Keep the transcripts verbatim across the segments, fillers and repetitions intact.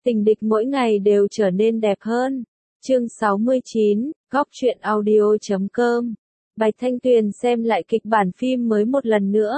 Tình địch mỗi ngày đều trở nên đẹp hơn. Chương sáu mươi chín, góc truyện audio chấm com. Bạch Thanh Tuyền xem lại kịch bản phim mới một lần nữa.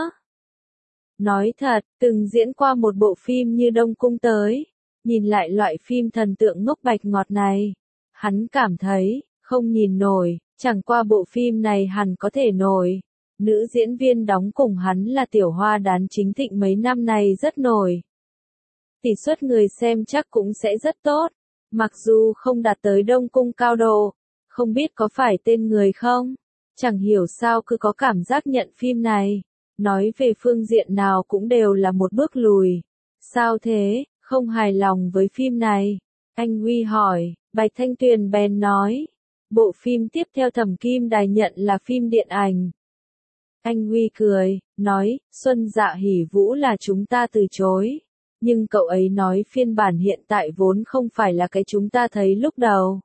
Nói thật, từng diễn qua một bộ phim như Đông Cung tới, nhìn lại loại phim thần tượng ngốc bạch ngọt này, hắn cảm thấy, không nhìn nổi, chẳng qua bộ phim này hẳn có thể nổi. Nữ diễn viên đóng cùng hắn là Tiểu Hoa Đán chính thịnh mấy năm này rất nổi. Tỷ suất người xem chắc cũng sẽ rất tốt, mặc dù không đạt tới Đông Cung cao độ, không biết có phải tên người không? Chẳng hiểu sao cứ có cảm giác nhận phim này, nói về phương diện nào cũng đều là một bước lùi. Sao thế, không hài lòng với phim này? Anh Huy hỏi, Bạch Thanh Tuyền bèn nói. Bộ phim tiếp theo Thẩm Kim Đài nhận là phim điện ảnh. Anh Huy cười, nói, Xuân Dạ Hỉ Vũ là chúng ta từ chối. Nhưng cậu ấy nói phiên bản hiện tại vốn không phải là cái chúng ta thấy lúc đầu.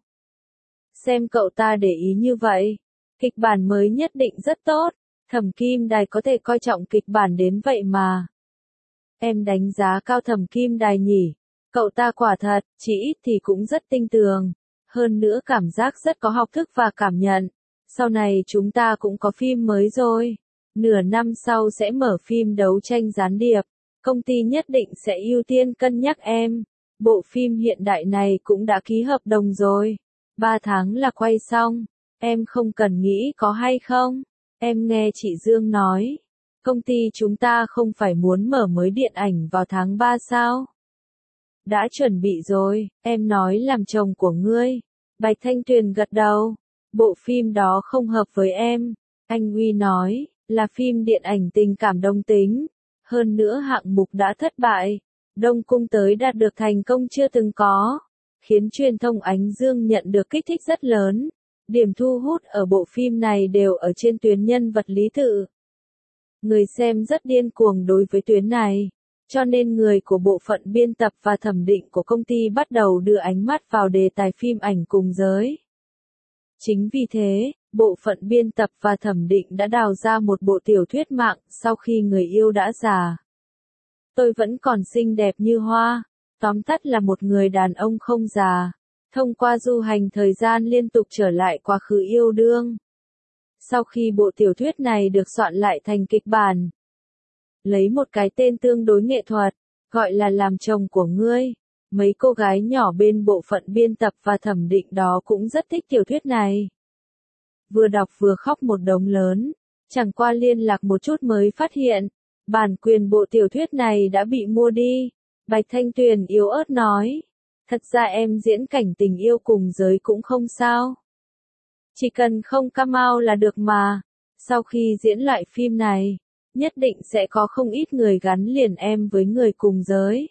Xem cậu ta để ý như vậy. Kịch bản mới nhất định rất tốt. Thẩm Kim Đài có thể coi trọng kịch bản đến vậy mà. Em đánh giá cao Thẩm Kim Đài nhỉ. Cậu ta quả thật, chỉ ít thì cũng rất tinh tường. Hơn nữa cảm giác rất có học thức và cảm nhận. Sau này chúng ta cũng có phim mới rồi. Nửa năm sau sẽ mở phim đấu tranh gián điệp. Công ty nhất định sẽ ưu tiên cân nhắc em. Bộ phim hiện đại này cũng đã ký hợp đồng rồi. Ba tháng là quay xong. Em không cần nghĩ có hay không. Em nghe chị Dương nói. Công ty chúng ta không phải muốn mở mới điện ảnh vào tháng ba sao? Đã chuẩn bị rồi, em nói làm chồng của ngươi. Bạch Thanh Tuyền gật đầu. Bộ phim đó không hợp với em. Anh Huy nói, là phim điện ảnh tình cảm đồng tính. Hơn nữa hạng mục đã thất bại. Đông Cung tới đạt được thành công chưa từng có. Khiến truyền thông Ánh Dương nhận được kích thích rất lớn. Điểm thu hút ở bộ phim này đều ở trên tuyến nhân vật Lý Tự. Người xem rất điên cuồng đối với tuyến này. Cho nên người của bộ phận biên tập và thẩm định của công ty bắt đầu đưa ánh mắt vào đề tài phim ảnh cùng giới. Chính vì thế, bộ phận biên tập và thẩm định đã đào ra một bộ tiểu thuyết mạng sau khi người yêu đã già. Tôi vẫn còn xinh đẹp như hoa. Tóm tắt là một người đàn ông không già. Thông qua du hành thời gian liên tục trở lại quá khứ yêu đương. Sau khi bộ tiểu thuyết này được soạn lại thành kịch bản, lấy một cái tên tương đối nghệ thuật, gọi là Làm Chồng của Ngươi. Mấy cô gái nhỏ bên bộ phận biên tập và thẩm định đó cũng rất thích tiểu thuyết này. Vừa đọc vừa khóc một đống lớn, chẳng qua liên lạc một chút mới phát hiện, bản quyền bộ tiểu thuyết này đã bị mua đi. Bạch Thanh Tuyền yếu ớt nói, thật ra em diễn cảnh tình yêu cùng giới cũng không sao. Chỉ cần không come out là được mà. Sau khi diễn lại phim này, nhất định sẽ có không ít người gắn liền em với người cùng giới.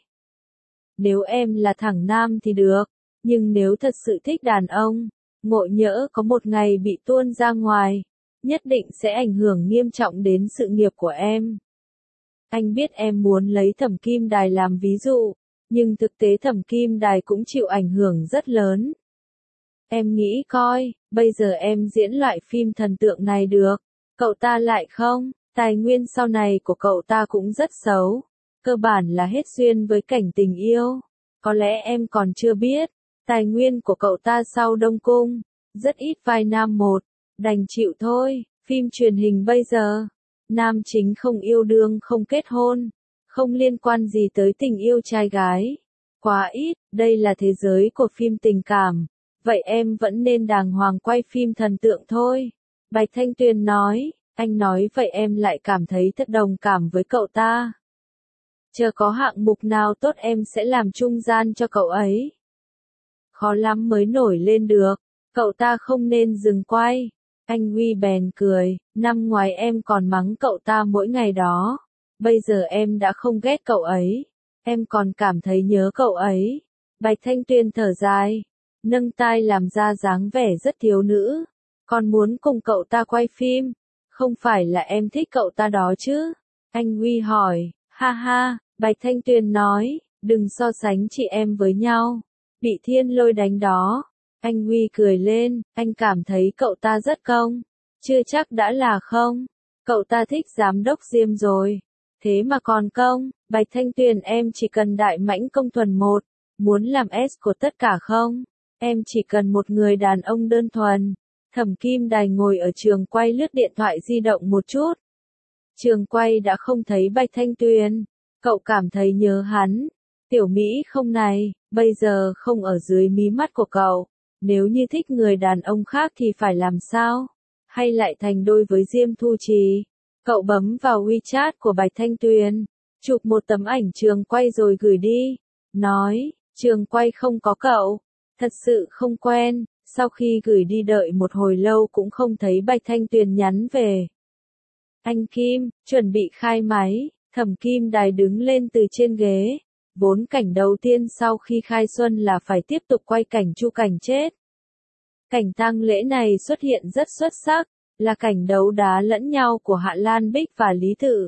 Nếu em là thẳng nam thì được, nhưng nếu thật sự thích đàn ông, ngộ nhỡ có một ngày bị tuôn ra ngoài, nhất định sẽ ảnh hưởng nghiêm trọng đến sự nghiệp của em. Anh biết em muốn lấy Thẩm Kim Đài làm ví dụ, nhưng thực tế Thẩm Kim Đài cũng chịu ảnh hưởng rất lớn. Em nghĩ coi, bây giờ em diễn loại phim thần tượng này được, cậu ta lại không, tài nguyên sau này của cậu ta cũng rất xấu, cơ bản là hết duyên với cảnh tình yêu. Có lẽ em còn chưa biết, tài nguyên của cậu ta sau Đông Cung, rất ít vai nam một, đành chịu thôi. Phim truyền hình bây giờ, nam chính không yêu đương không kết hôn, không liên quan gì tới tình yêu trai gái. Quá ít, đây là thế giới của phim tình cảm. Vậy em vẫn nên đàng hoàng quay phim thần tượng thôi. Bạch Thanh Tuyền nói, anh nói vậy em lại cảm thấy thật đồng cảm với cậu ta. Chờ có hạng mục nào tốt em sẽ làm trung gian cho cậu ấy. Khó lắm mới nổi lên được, cậu ta không nên dừng quay. Anh Huy bèn cười, năm ngoái em còn mắng cậu ta mỗi ngày đó. Bây giờ em đã không ghét cậu ấy, em còn cảm thấy nhớ cậu ấy. Bạch Thanh Tuyền thở dài, nâng tai làm ra dáng vẻ rất thiếu nữ. Còn muốn cùng cậu ta quay phim, không phải là em thích cậu ta đó chứ? Anh Huy hỏi, ha ha, Bạch Thanh Tuyền nói, đừng so sánh chị em với nhau. Bị thiên lôi đánh đó. Anh Huy cười lên, anh cảm thấy cậu ta rất công. Chưa chắc đã là không. Cậu ta thích giám đốc Diêm rồi. Thế mà còn công, Bạch Thanh Tuyền em chỉ cần đại mãnh công thuần một. Muốn làm S của tất cả không? Em chỉ cần một người đàn ông đơn thuần. Thẩm Kim Đài ngồi ở trường quay lướt điện thoại di động một chút. Trường quay đã không thấy Bạch Thanh Tuyền. Cậu cảm thấy nhớ hắn. Tiểu Mỹ không này, bây giờ không ở dưới mí mắt của cậu. Nếu như thích người đàn ông khác thì phải làm sao? Hay lại thành đôi với Diêm Thu Trì? Cậu bấm vào WeChat của Bạch Thanh Tuyền, chụp một tấm ảnh trường quay rồi gửi đi. Nói, trường quay không có cậu. Thật sự không quen. Sau khi gửi đi đợi một hồi lâu cũng không thấy Bạch Thanh Tuyền nhắn về. Anh Kim, chuẩn bị khai máy. Thẩm Kim Đài đứng lên từ trên ghế. Vốn cảnh đầu tiên sau khi khai xuân là phải tiếp tục quay cảnh Chu Cảnh chết. Cảnh tang lễ này xuất hiện rất xuất sắc, là cảnh đấu đá lẫn nhau của Hạ Lan Bích và Lý Tự.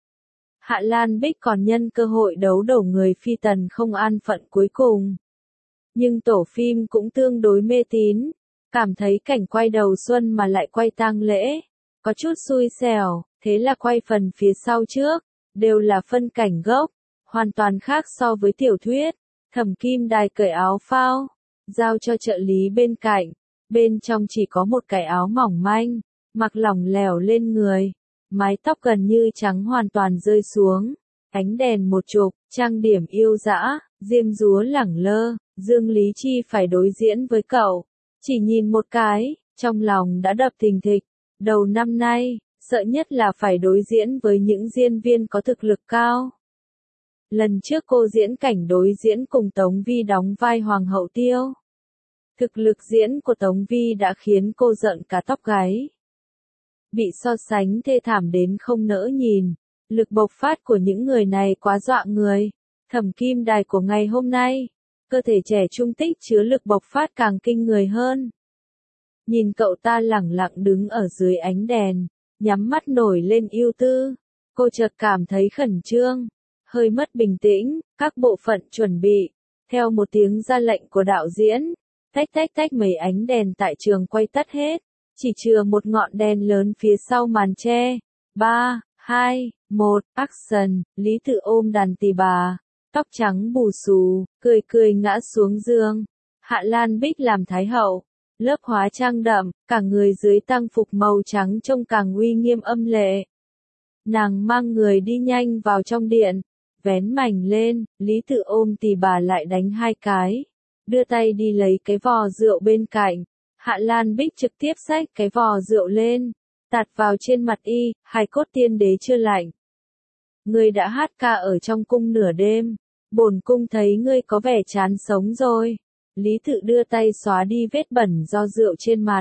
Hạ Lan Bích còn nhân cơ hội đấu đổ người phi tần không an phận cuối cùng. Nhưng tổ phim cũng tương đối mê tín, cảm thấy cảnh quay đầu xuân mà lại quay tang lễ, có chút xui xẻo, thế là quay phần phía sau trước, đều là phân cảnh gốc, hoàn toàn khác so với tiểu thuyết. Thẩm Kim Đài cởi áo phao, giao cho trợ lý bên cạnh, bên trong chỉ có một cái áo mỏng manh, mặc lỏng lẻo lên người, mái tóc gần như trắng hoàn toàn rơi xuống, ánh đèn một chụp, trang điểm yêu dã, diêm dúa lẳng lơ, Dương Lý Chi phải đối diễn với cậu, chỉ nhìn một cái, trong lòng đã đập thình thịch, đầu năm nay, sợ nhất là phải đối diễn với những diễn viên có thực lực cao. Lần trước cô diễn cảnh đối diễn cùng Tống Vi đóng vai Hoàng hậu Tiêu. Thực lực diễn của Tống Vi đã khiến cô giận cả tóc gáy. Bị so sánh thê thảm đến không nỡ nhìn, lực bộc phát của những người này quá dọa người. Thẩm Kim Đài của ngày hôm nay, cơ thể trẻ trung tích chứa lực bộc phát càng kinh người hơn. Nhìn cậu ta lẳng lặng đứng ở dưới ánh đèn, nhắm mắt nổi lên ưu tư, cô chợt cảm thấy khẩn trương, hơi mất bình tĩnh, các bộ phận chuẩn bị, theo một tiếng ra lệnh của đạo diễn, tách tách tách mấy ánh đèn tại trường quay tắt hết, chỉ chừa một ngọn đèn lớn phía sau màn che. ba, hai, một, action, Lý Tự ôm đàn tỳ bà, tóc trắng bù xù, cười cười ngã xuống giường. Hạ Lan Bích làm thái hậu, lớp hóa trang đậm, cả người dưới tang phục màu trắng trông càng uy nghiêm âm lệ. Nàng mang người đi nhanh vào trong điện, vén mảnh lên, Lý Tự ôm tỳ bà lại đánh hai cái, đưa tay đi lấy cái vò rượu bên cạnh. Hạ Lan Bích trực tiếp xách cái vò rượu lên, tạt vào trên mặt y, hài cốt tiên đế chưa lạnh. Ngươi đã hát ca ở trong cung nửa đêm, bổn cung thấy ngươi có vẻ chán sống rồi. Lý Tự đưa tay xóa đi vết bẩn do rượu trên mặt.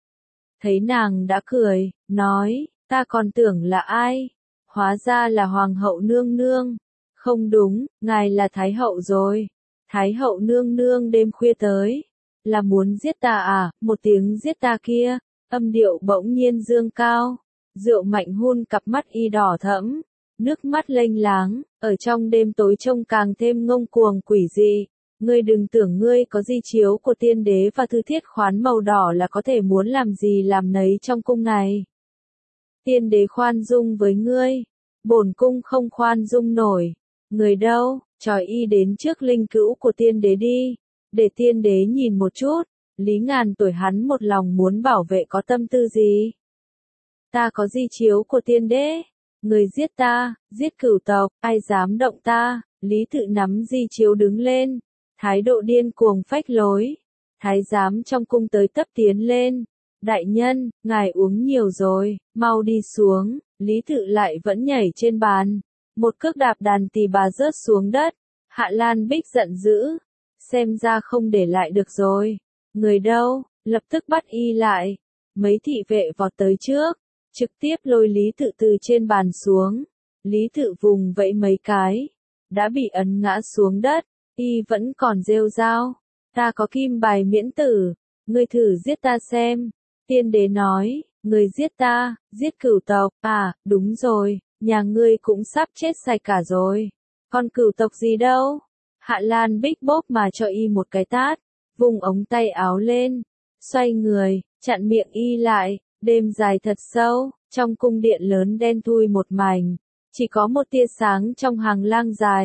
Thấy nàng đã cười, nói, ta còn tưởng là ai? Hóa ra là Hoàng hậu nương nương. Không đúng, ngài là Thái hậu rồi. Thái hậu nương nương đêm khuya tới. Là muốn giết ta à? Một tiếng giết ta kia, âm điệu bỗng nhiên dương cao. Rượu mạnh hun cặp mắt y đỏ thẫm, nước mắt lênh láng, ở trong đêm tối trông càng thêm ngông cuồng quỷ dị. Ngươi đừng tưởng ngươi có di chiếu của tiên đế và thư thiết khoán màu đỏ là có thể muốn làm gì làm nấy trong cung này. Tiên đế khoan dung với ngươi, bổn cung không khoan dung nổi. Người đâu, tròi y đến trước linh cữu của tiên đế đi, để tiên đế nhìn một chút. Lý ngàn tuổi hắn một lòng muốn bảo vệ có tâm tư gì. Ta có di chiếu của tiên đế, người giết ta, giết cửu tộc, ai dám động ta. Lý Tự nắm di chiếu đứng lên, thái độ điên cuồng phách lối. Thái giám trong cung tới tấp tiến lên, đại nhân, ngài uống nhiều rồi, mau đi xuống. Lý Tự lại vẫn nhảy trên bàn, một cước đạp đàn tỳ bà rớt xuống đất. Hạ Lan Bích giận dữ, xem ra không để lại được rồi. Người đâu, lập tức bắt y lại. Mấy thị vệ vọt tới trước, trực tiếp lôi Lý Tự từ trên bàn xuống. Lý Tự vùng vẫy mấy cái, đã bị ấn ngã xuống đất. Y vẫn còn rêu rao, ta có kim bài miễn tử, ngươi thử giết ta xem. Tiên đế nói, ngươi giết ta, giết cửu tộc, à, đúng rồi, nhà ngươi cũng sắp chết sạch cả rồi. Còn cửu tộc gì đâu? Hạ Lan Bích bóp mà cho y một cái tát, vùng ống tay áo lên, xoay người, chặn miệng y lại. Đêm dài thật sâu, trong cung điện lớn đen thui một mảnh, chỉ có một tia sáng trong hàng lang dài.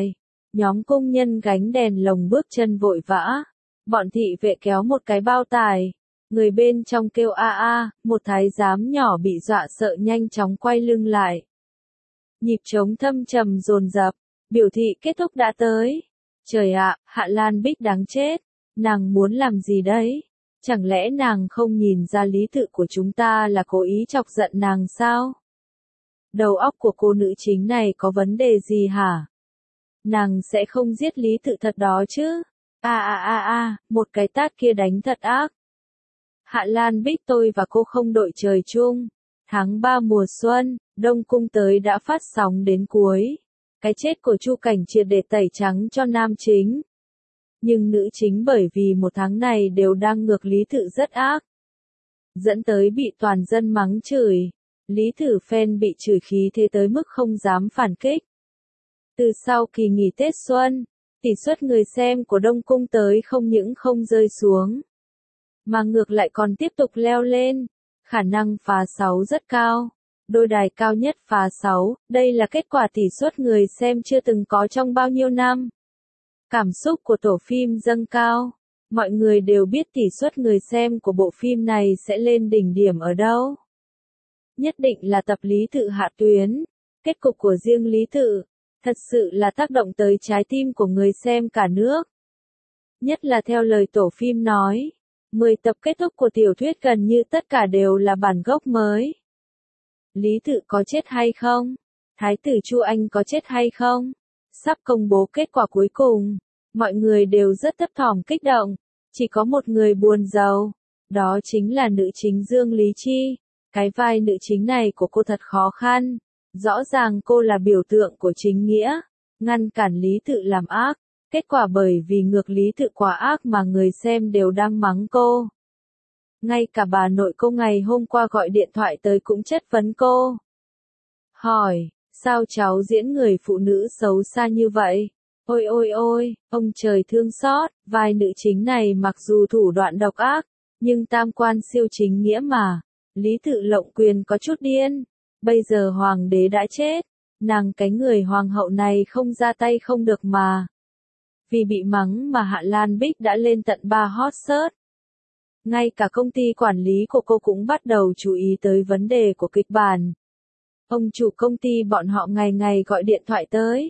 Nhóm công nhân gánh đèn lồng bước chân vội vã. Bọn thị vệ kéo một cái bao tải. Người bên trong kêu a a, một thái giám nhỏ bị dọa sợ nhanh chóng quay lưng lại. Nhịp trống thâm trầm dồn dập, biểu thị kết thúc đã tới. Trời ạ, Hạ Lan Bích đáng chết. Nàng muốn làm gì đấy? Chẳng lẽ nàng không nhìn ra lý tự của chúng ta là cố ý chọc giận nàng sao? Đầu óc của cô nữ chính này có vấn đề gì hả? Nàng sẽ không giết lý tự thật đó chứ? A a a a, một cái tát kia đánh thật ác. Hạ Lan Bích tôi và cô không đội trời chung. Tháng ba mùa xuân, Đông Cung tới đã phát sóng đến cuối. Cái chết của Chu Cảnh triệt để tẩy trắng cho nam chính. Nhưng nữ chính bởi vì một tháng này đều đang ngược lý tự rất ác. Dẫn tới bị toàn dân mắng chửi. Lý Tử Phen bị chửi khí thế tới mức không dám phản kích. Từ sau kỳ nghỉ Tết Xuân, tỷ suất người xem của Đông Cung tới không những không rơi xuống, mà ngược lại còn tiếp tục leo lên. Khả năng phá sáu rất cao. Đôi đài cao nhất phá sáu, đây là kết quả tỷ suất người xem chưa từng có trong bao nhiêu năm. Cảm xúc của tổ phim dâng cao. Mọi người đều biết tỷ suất người xem của bộ phim này sẽ lên đỉnh điểm ở đâu. Nhất định là tập Lý Tự hạ tuyến. Kết cục của riêng Lý Tự, thật sự là tác động tới trái tim của người xem cả nước. Nhất là theo lời tổ phim nói, mười tập kết thúc của tiểu thuyết gần như tất cả đều là bản gốc mới. Lý Tự có chết hay không? Thái tử Chu Anh có chết hay không? Sắp công bố kết quả cuối cùng. Mọi người đều rất thấp thỏm kích động. Chỉ có một người buồn rầu. Đó chính là nữ chính Dương Lý Chi. Cái vai nữ chính này của cô thật khó khăn. Rõ ràng cô là biểu tượng của chính nghĩa. Ngăn cản Lý Tự làm ác. Kết quả bởi vì ngược Lý Tự quá ác mà người xem đều đang mắng cô. Ngay cả bà nội cô ngày hôm qua gọi điện thoại tới cũng chất vấn cô. Hỏi, sao cháu diễn người phụ nữ xấu xa như vậy? Ôi ôi ôi, ông trời thương xót, vai nữ chính này mặc dù thủ đoạn độc ác, nhưng tam quan siêu chính nghĩa mà. Lý Tự lộng quyền có chút điên. Bây giờ hoàng đế đã chết, nàng cái người hoàng hậu này không ra tay không được mà. Vì bị mắng mà Hạ Lan Bích đã lên tận ba hot search. Ngay cả công ty quản lý của cô cũng bắt đầu chú ý tới vấn đề của kịch bản. Ông chủ công ty bọn họ ngày ngày gọi điện thoại tới.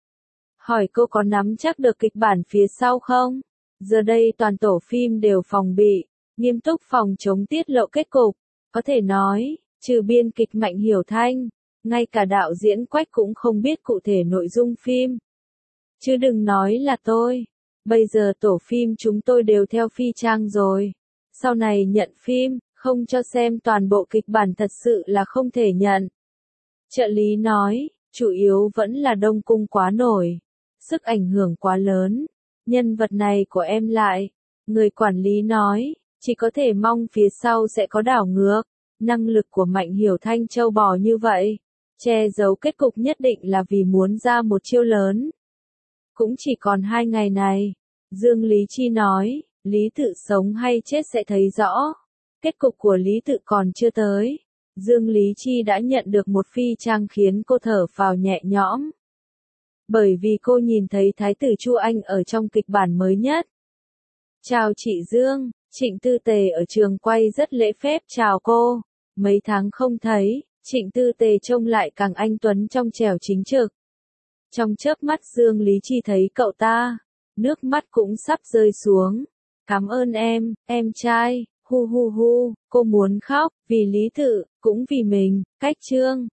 Hỏi cô có nắm chắc được kịch bản phía sau không? Giờ đây toàn tổ phim đều phòng bị, nghiêm túc phòng chống tiết lộ kết cục. Có thể nói, trừ biên kịch Mạnh Hiểu Thanh, ngay cả đạo diễn Quách cũng không biết cụ thể nội dung phim. Chứ đừng nói là tôi. Bây giờ tổ phim chúng tôi đều theo phi trang rồi. Sau này nhận phim, không cho xem toàn bộ kịch bản thật sự là không thể nhận. Trợ lý nói, chủ yếu vẫn là Đông Cung quá nổi. Sức ảnh hưởng quá lớn. Nhân vật này của em lại. Người quản lý nói, chỉ có thể mong phía sau sẽ có đảo ngược. Năng lực của Mạnh Hiểu Thanh châu bò như vậy. Che giấu kết cục nhất định là vì muốn ra một chiêu lớn. Cũng chỉ còn hai ngày này. Dương Lý Chi nói, Lý Tự sống hay chết sẽ thấy rõ. Kết cục của Lý Tự còn chưa tới. Dương Lý Chi đã nhận được một phi trang khiến cô thở phào nhẹ nhõm. Bởi vì cô nhìn thấy Thái tử Chu Anh ở trong kịch bản mới nhất. Chào chị Dương, Trịnh Tư Tề ở trường quay rất lễ phép chào cô. Mấy tháng không thấy, Trịnh Tư Tề trông lại càng anh tuấn trong trẻo chính trực. Trong chớp mắt Dương Lý Chi thấy cậu ta, nước mắt cũng sắp rơi xuống. Cảm ơn em, em trai, hu hu hu, cô muốn khóc, vì Lý Tự, cũng vì mình, cách Trương.